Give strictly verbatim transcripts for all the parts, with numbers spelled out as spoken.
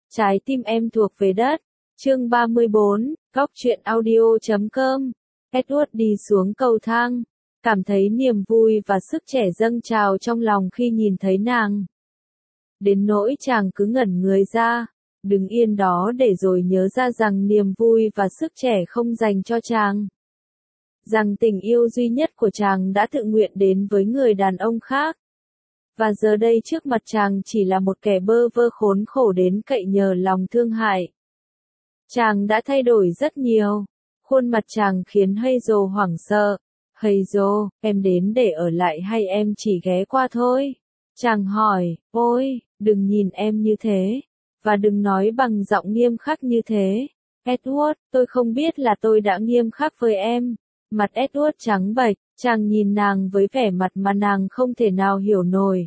Trái tim em thuộc về đất. Chương ba mươi bốn, Góc truyện audio chấm com. Edward đi xuống cầu thang, cảm thấy niềm vui và sức trẻ dâng trào trong lòng khi nhìn thấy nàng. Đến nỗi chàng cứ ngẩn người ra, đứng yên đó để rồi nhớ ra rằng niềm vui và sức trẻ không dành cho chàng. Rằng tình yêu duy nhất của chàng đã tự nguyện đến với người đàn ông khác. Và giờ đây trước mặt chàng chỉ là một kẻ bơ vơ khốn khổ đến cậy nhờ lòng thương hại. Chàng đã thay đổi rất nhiều. Khuôn mặt chàng khiến Hazel hoảng sợ. Hazel, em đến để ở lại hay em chỉ ghé qua thôi? Chàng hỏi, ôi, đừng nhìn em như thế. Và đừng nói bằng giọng nghiêm khắc như thế. Edward, tôi không biết là tôi đã nghiêm khắc với em. Mặt Edward trắng bệch, chàng nhìn nàng với vẻ mặt mà nàng không thể nào hiểu nổi.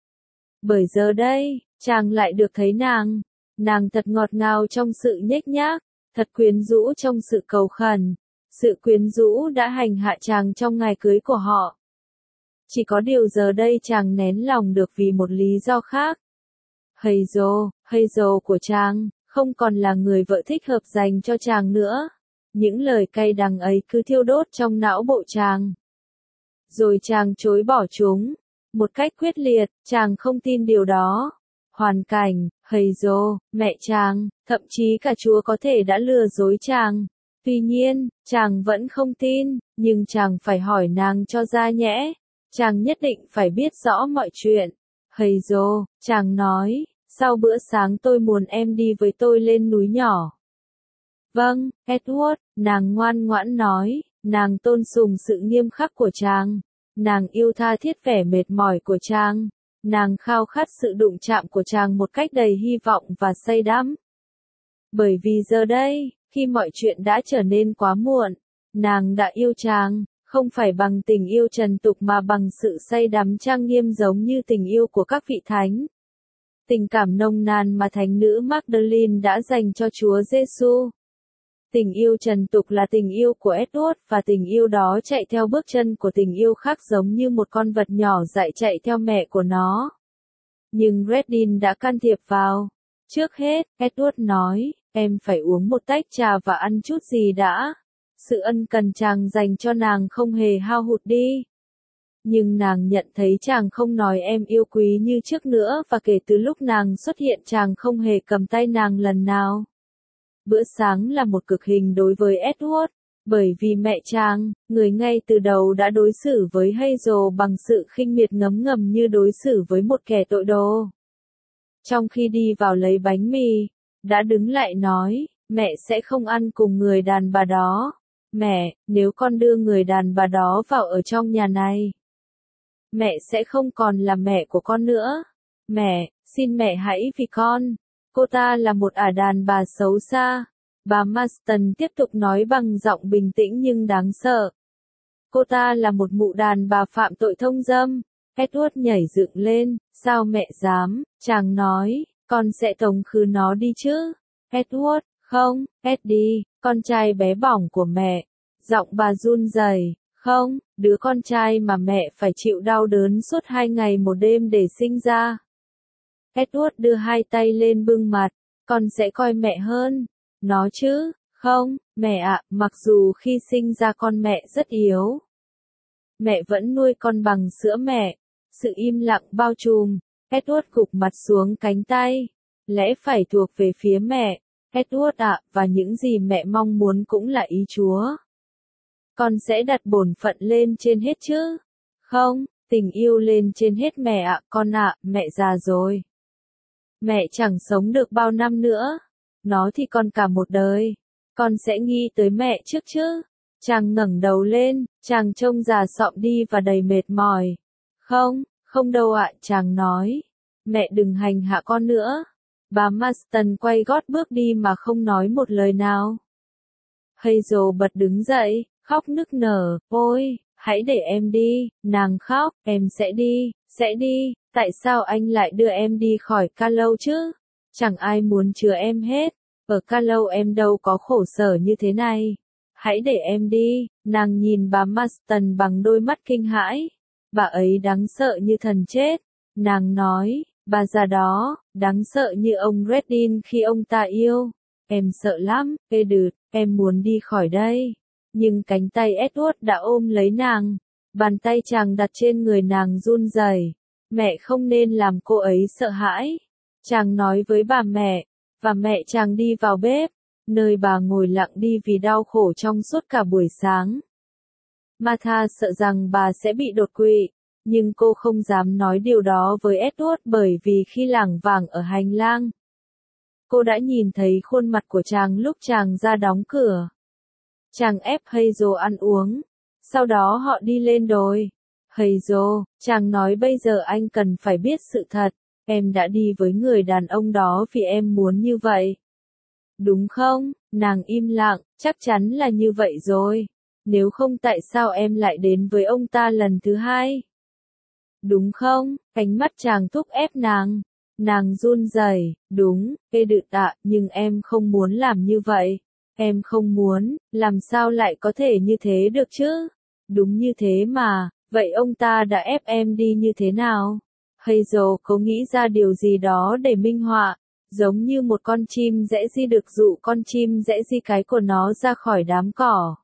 Bởi giờ đây, chàng lại được thấy nàng. Nàng thật ngọt ngào trong sự nhếch nhác, thật quyến rũ trong sự cầu khẩn. Sự quyến rũ đã hành hạ chàng trong ngày cưới của họ. Chỉ có điều giờ đây chàng nén lòng được vì một lý do khác. Hazel, Hazel của chàng, không còn là người vợ thích hợp dành cho chàng nữa. Những lời cay đắng ấy cứ thiêu đốt trong não bộ chàng. Rồi chàng chối bỏ chúng. Một cách quyết liệt, chàng không tin điều đó. Hoàn cảnh, Hazel, mẹ chàng, thậm chí cả Chúa có thể đã lừa dối chàng. Tuy nhiên, chàng vẫn không tin, nhưng chàng phải hỏi nàng cho ra nhẽ. Chàng nhất định phải biết rõ mọi chuyện. Hazel, chàng nói, sau bữa sáng tôi muốn em đi với tôi lên núi nhỏ. Vâng, Edward, nàng ngoan ngoãn nói, nàng tôn sùng sự nghiêm khắc của chàng. Nàng yêu tha thiết vẻ mệt mỏi của chàng. Nàng khao khát sự đụng chạm của chàng một cách đầy hy vọng và say đắm. Bởi vì giờ đây, khi mọi chuyện đã trở nên quá muộn, nàng đã yêu chàng, không phải bằng tình yêu trần tục mà bằng sự say đắm trang nghiêm giống như tình yêu của các vị thánh. Tình cảm nồng nàn mà thánh nữ Magdalene đã dành cho Chúa Giêsu. Tình yêu trần tục là tình yêu của Edward và tình yêu đó chạy theo bước chân của tình yêu khác giống như một con vật nhỏ dại chạy theo mẹ của nó. Nhưng Reddin đã can thiệp vào. Trước hết, Edward nói, em phải uống một tách trà và ăn chút gì đã. Sự ân cần chàng dành cho nàng không hề hao hụt đi. Nhưng nàng nhận thấy chàng không nói em yêu quý như trước nữa và kể từ lúc nàng xuất hiện chàng không hề cầm tay nàng lần nào. Bữa sáng là một cực hình đối với Edward, bởi vì mẹ chàng, người ngay từ đầu đã đối xử với Hazel bằng sự khinh miệt ngấm ngầm như đối xử với một kẻ tội đồ. Trong khi đi vào lấy bánh mì, đã đứng lại nói, mẹ sẽ không ăn cùng người đàn bà đó. Mẹ, nếu con đưa người đàn bà đó vào ở trong nhà này, mẹ sẽ không còn là mẹ của con nữa. Mẹ, xin mẹ hãy vì con. Cô ta là một ả đàn bà xấu xa. Bà Marston tiếp tục nói bằng giọng bình tĩnh nhưng đáng sợ. Cô ta là một mụ đàn bà phạm tội thông dâm. Edward nhảy dựng lên, sao mẹ dám, chàng nói, con sẽ tống khứ nó đi chứ. Edward, không, Eddie, con trai bé bỏng của mẹ. Giọng bà run rẩy, không, đứa con trai mà mẹ phải chịu đau đớn suốt hai ngày một đêm để sinh ra. Edward đưa hai tay lên bưng mặt, con sẽ coi mẹ hơn. Nó chứ, không, mẹ ạ, mặc dù khi sinh ra con mẹ rất yếu. Mẹ vẫn nuôi con bằng sữa mẹ. Sự im lặng bao trùm, Edward gục mặt xuống cánh tay. Lẽ phải thuộc về phía mẹ, Edward ạ, và những gì mẹ mong muốn cũng là ý Chúa. Con sẽ đặt bổn phận lên trên hết chứ? Không, tình yêu lên trên hết mẹ ạ, con ạ, mẹ già rồi. Mẹ chẳng sống được bao năm nữa. Nó thì còn cả một đời. Con sẽ nghĩ tới mẹ trước chứ. Chàng ngẩng đầu lên, chàng trông già sọm đi và đầy mệt mỏi. Không, không đâu ạ, chàng nói. Mẹ đừng hành hạ con nữa. Bà Marston quay gót bước đi mà không nói một lời nào. Hazel bật đứng dậy, khóc nức nở, ôi, hãy để em đi, nàng khóc, em sẽ đi, sẽ đi, tại sao anh lại đưa em đi khỏi Carlow chứ? Chẳng ai muốn chứa em hết, ở Carlow em đâu có khổ sở như thế này. Hãy để em đi, nàng nhìn bà Marston bằng đôi mắt kinh hãi. Bà ấy đáng sợ như thần chết. Nàng nói, bà già đó, đáng sợ như ông Reddin khi ông ta yêu. Em sợ lắm, Edward, em muốn đi khỏi đây. Nhưng cánh tay Edward đã ôm lấy nàng. Bàn tay chàng đặt trên người nàng run rẩy. Mẹ không nên làm cô ấy sợ hãi. Chàng nói với bà mẹ, và mẹ chàng đi vào bếp, nơi bà ngồi lặng đi vì đau khổ trong suốt cả buổi sáng. Martha sợ rằng bà sẽ bị đột quỵ, nhưng cô không dám nói điều đó với Edward bởi vì khi lảng vảng ở hành lang, cô đã nhìn thấy khuôn mặt của chàng lúc chàng ra đóng cửa. Chàng ép Hazel ăn uống, sau đó họ đi lên đồi. Hazel, chàng nói bây giờ anh cần phải biết sự thật, em đã đi với người đàn ông đó vì em muốn như vậy. Đúng không? Nàng im lặng, chắc chắn là như vậy rồi. Nếu không tại sao em lại đến với ông ta lần thứ hai? Đúng không? Ánh mắt chàng thúc ép nàng. Nàng run rẩy, đúng, Edward ạ, nhưng em không muốn làm như vậy. Em không muốn, làm sao lại có thể như thế được chứ? Đúng như thế mà, vậy ông ta đã ép em đi như thế nào? Hazel có nghĩ ra điều gì đó để minh họa, giống như một con chim dễ di được dụ con chim dễ di cái của nó ra khỏi đám cỏ.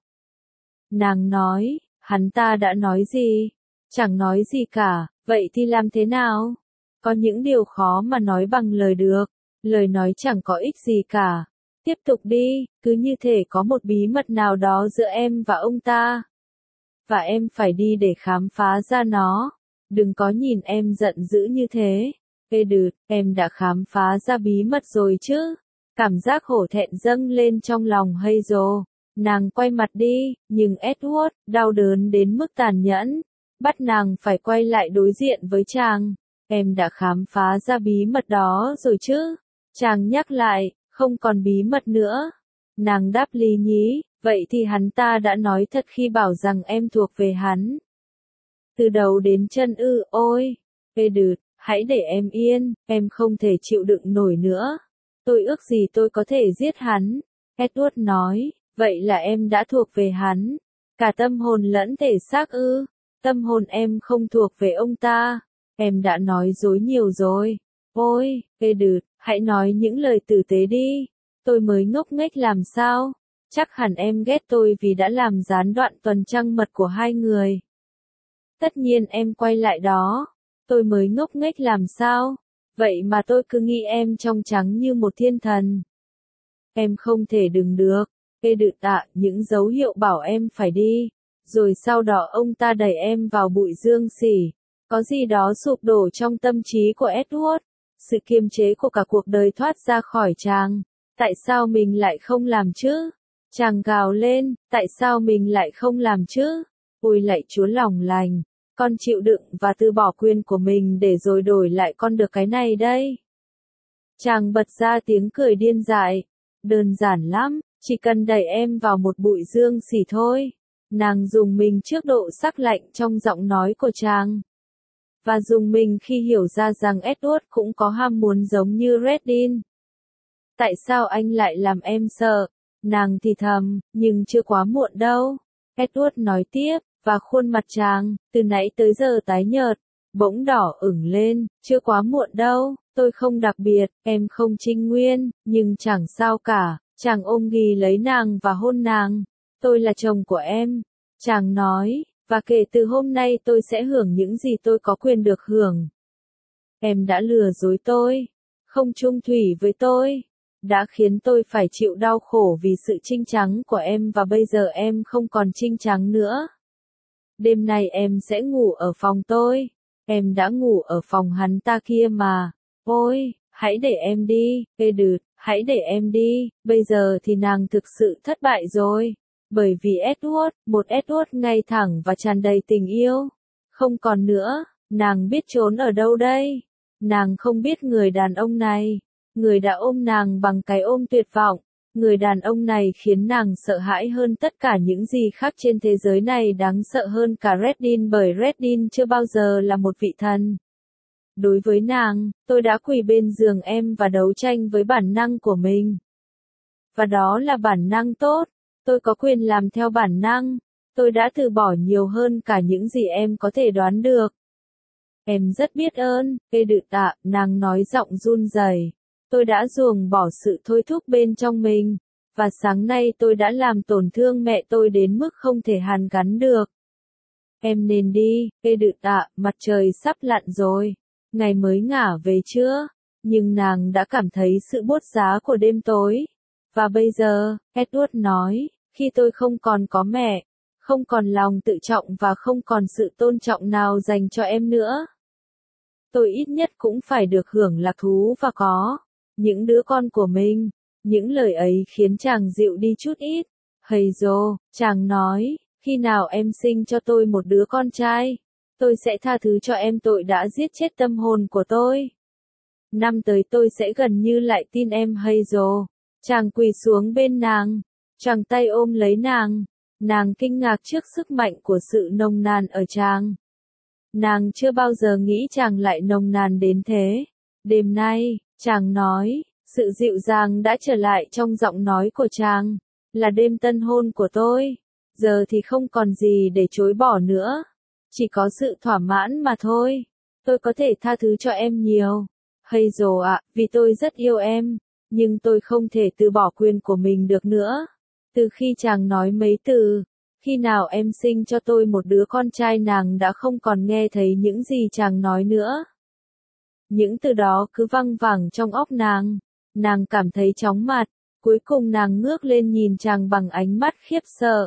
Nàng nói, hắn ta đã nói gì? Chẳng nói gì cả, vậy thì làm thế nào? Có những điều khó mà nói bằng lời được, lời nói chẳng có ích gì cả. Tiếp tục đi, cứ như thể có một bí mật nào đó giữa em và ông ta. Và em phải đi để khám phá ra nó. Đừng có nhìn em giận dữ như thế. Edward, em đã khám phá ra bí mật rồi chứ? Cảm giác hổ thẹn dâng lên trong lòng Hazel. Nàng quay mặt đi, nhưng Edward, đau đớn đến mức tàn nhẫn, bắt nàng phải quay lại đối diện với chàng. Em đã khám phá ra bí mật đó rồi chứ? Chàng nhắc lại, không còn bí mật nữa. Nàng đáp lý nhí, vậy thì hắn ta đã nói thật khi bảo rằng em thuộc về hắn. Từ đầu đến chân ư, ôi, Edward, hãy để em yên, em không thể chịu đựng nổi nữa. Tôi ước gì tôi có thể giết hắn. Edward nói, vậy là em đã thuộc về hắn. Cả tâm hồn lẫn thể xác ư, tâm hồn em không thuộc về ông ta. Em đã nói dối nhiều rồi. Ôi, Edward, hãy nói những lời tử tế đi. Tôi mới ngốc nghếch làm sao? Chắc hẳn em ghét tôi vì đã làm gián đoạn tuần trăng mật của hai người. Tất nhiên em quay lại đó. Tôi mới ngốc nghếch làm sao? Vậy mà tôi cứ nghĩ em trong trắng như một thiên thần. Em không thể đừng được. Edward ạ, những dấu hiệu bảo em phải đi. Rồi sau đó ông ta đẩy em vào bụi dương xỉ. Có gì đó sụp đổ trong tâm trí của Edward. Sự kiềm chế của cả cuộc đời thoát ra khỏi chàng. Tại sao mình lại không làm chứ? Chàng gào lên, tại sao mình lại không làm chứ? Ôi lạy Chúa lòng lành, con chịu đựng và từ bỏ quyền của mình để rồi đổi lại con được cái này đây. Chàng bật ra tiếng cười điên dại. Đơn giản lắm, chỉ cần đẩy em vào một bụi dương xỉ thôi. Nàng dùng mình trước độ sắc lạnh trong giọng nói của chàng. Và dùng mình khi hiểu ra rằng Edward cũng có ham muốn giống như Reddin. Tại sao anh lại làm em sợ? Nàng thì thầm, nhưng chưa quá muộn đâu. Edward nói tiếp, và khuôn mặt chàng, từ nãy tới giờ tái nhợt, bỗng đỏ ửng lên, chưa quá muộn đâu, tôi không đặc biệt, em không trinh nguyên, nhưng chẳng sao cả. Chàng ôm ghì lấy nàng và hôn nàng. Tôi là chồng của em. Chàng nói, và kể từ hôm nay tôi sẽ hưởng những gì tôi có quyền được hưởng. Em đã lừa dối tôi, không chung thủy với tôi, đã khiến tôi phải chịu đau khổ vì sự trinh trắng của em và bây giờ em không còn trinh trắng nữa. Đêm nay em sẽ ngủ ở phòng tôi. Em đã ngủ ở phòng hắn ta kia mà. Ôi, hãy để em đi, Edward, hãy để em đi. Bây giờ thì nàng thực sự thất bại rồi. Bởi vì Edward, một Edward ngay thẳng và tràn đầy tình yêu. Không còn nữa, nàng biết trốn ở đâu đây? Nàng không biết người đàn ông này. Người đã ôm nàng bằng cái ôm tuyệt vọng. Người đàn ông này khiến nàng sợ hãi hơn tất cả những gì khác trên thế giới này, đáng sợ hơn cả Reddin, bởi Reddin chưa bao giờ là một vị thần. Đối với nàng, tôi đã quỳ bên giường em và đấu tranh với bản năng của mình. Và đó là bản năng tốt. Tôi có quyền làm theo bản năng. Tôi đã từ bỏ nhiều hơn cả những gì em có thể đoán được. Em rất biết ơn, ê đự tạ, nàng nói giọng run rẩy. Tôi đã ruồng bỏ sự thôi thúc bên trong mình, và sáng nay tôi đã làm tổn thương mẹ tôi đến mức không thể hàn gắn được. Em nên đi, ê đự tạ, mặt trời sắp lặn rồi, ngày mới ngả về chưa? Nhưng nàng đã cảm thấy sự buốt giá của đêm tối. Và bây giờ, Edward nói, khi tôi không còn có mẹ, không còn lòng tự trọng và không còn sự tôn trọng nào dành cho em nữa, tôi ít nhất cũng phải được hưởng lạc thú và có những đứa con của mình. Những lời ấy khiến chàng dịu đi chút ít. Hazel, chàng nói, khi nào em sinh cho tôi một đứa con trai, tôi sẽ tha thứ cho em tội đã giết chết tâm hồn của tôi. Năm tới tôi sẽ gần như lại tin em Hazel. Chàng quỳ xuống bên nàng, chàng tay ôm lấy nàng. Nàng kinh ngạc trước sức mạnh của sự nồng nàn ở chàng. Nàng chưa bao giờ nghĩ chàng lại nồng nàn đến thế. Đêm nay, chàng nói, sự dịu dàng đã trở lại trong giọng nói của chàng, là đêm tân hôn của tôi. Giờ thì không còn gì để chối bỏ nữa. Chỉ có sự thỏa mãn mà thôi. Tôi có thể tha thứ cho em nhiều. Hazel ạ, vì tôi rất yêu em, nhưng tôi không thể từ bỏ quyền của mình được nữa. Từ khi chàng nói mấy từ, khi nào em sinh cho tôi một đứa con trai, nàng đã không còn nghe thấy những gì chàng nói nữa. Những từ đó cứ văng vẳng trong óc nàng. Nàng cảm thấy chóng mặt, cuối cùng nàng ngước lên nhìn chàng bằng ánh mắt khiếp sợ.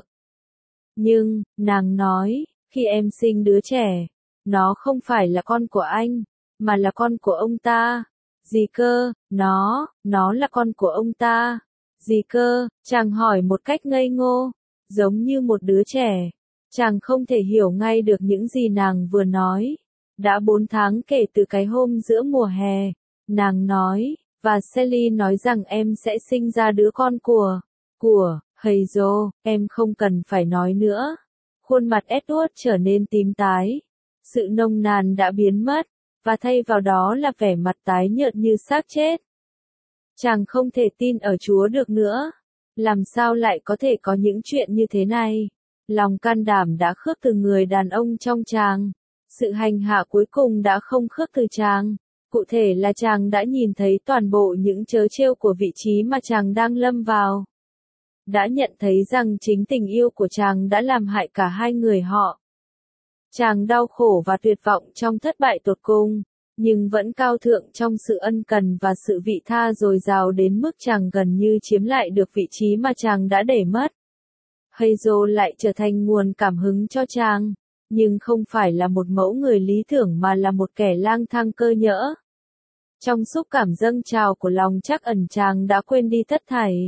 Nhưng, nàng nói, khi em sinh đứa trẻ, nó không phải là con của anh, mà là con của ông ta. Gì cơ, nó, nó là con của ông ta. Gì cơ, chàng hỏi một cách ngây ngô, giống như một đứa trẻ. Chàng không thể hiểu ngay được những gì nàng vừa nói. Đã bốn tháng kể từ cái hôm giữa mùa hè, nàng nói, và Sally nói rằng em sẽ sinh ra đứa con của, của, Hazel, em không cần phải nói nữa. Khuôn mặt Edward trở nên tím tái. Sự nồng nàn đã biến mất, và thay vào đó là vẻ mặt tái nhợt như xác chết. Chàng không thể tin ở Chúa được nữa. Làm sao lại có thể có những chuyện như thế này? Lòng can đảm đã khước từ người đàn ông trong chàng. Sự hành hạ cuối cùng đã không khước từ chàng. Cụ thể là chàng đã nhìn thấy toàn bộ những trớ trêu của vị trí mà chàng đang lâm vào. Đã nhận thấy rằng chính tình yêu của chàng đã làm hại cả hai người họ. Chàng đau khổ và tuyệt vọng trong thất bại tột cùng, nhưng vẫn cao thượng trong sự ân cần và sự vị tha dồi dào đến mức chàng gần như chiếm lại được vị trí mà chàng đã để mất. Hazel lại trở thành nguồn cảm hứng cho chàng, nhưng không phải là một mẫu người lý tưởng mà là một kẻ lang thang cơ nhỡ. Trong xúc cảm dâng trào của lòng trắc ẩn, chàng đã quên đi tất thảy.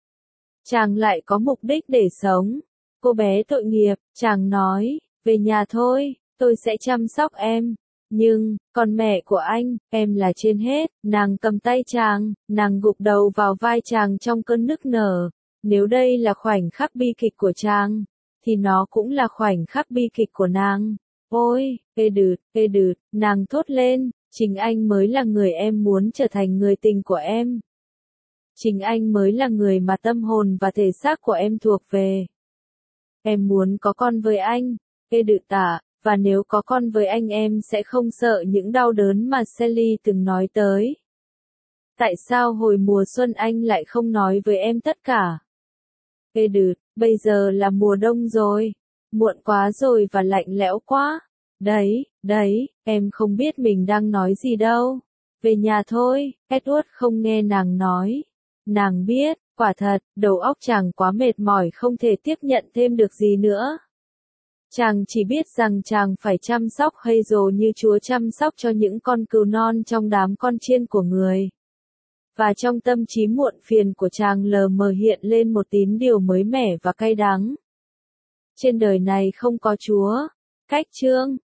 Chàng lại có mục đích để sống. Cô bé tội nghiệp, chàng nói, về nhà thôi, tôi sẽ chăm sóc em. Nhưng, còn mẹ của anh, em là trên hết. Nàng cầm tay chàng, nàng gục đầu vào vai chàng trong cơn nức nở. Nếu đây là khoảnh khắc bi kịch của chàng, thì nó cũng là khoảnh khắc bi kịch của nàng. Ôi, ê đượt, ê đượt, nàng thốt lên, chính anh mới là người em muốn trở thành người tình của em. Chính anh mới là người mà tâm hồn và thể xác của em thuộc về. Em muốn có con với anh, ê đự tạ, và nếu có con với anh em sẽ không sợ những đau đớn mà Sally từng nói tới. Tại sao hồi mùa xuân anh lại không nói với em tất cả? Ê đự, bây giờ là mùa đông rồi, muộn quá rồi và lạnh lẽo quá. Đấy, đấy, em không biết mình đang nói gì đâu. Về nhà thôi, Edward không nghe nàng nói. Nàng biết, quả thật, đầu óc chàng quá mệt mỏi không thể tiếp nhận thêm được gì nữa. Chàng chỉ biết rằng chàng phải chăm sóc Hazel như Chúa chăm sóc cho những con cừu non trong đám con chiên của người. Và trong tâm trí muộn phiền của chàng lờ mờ hiện lên một tín điều mới mẻ và cay đắng. Trên đời này không có Chúa. Cách chương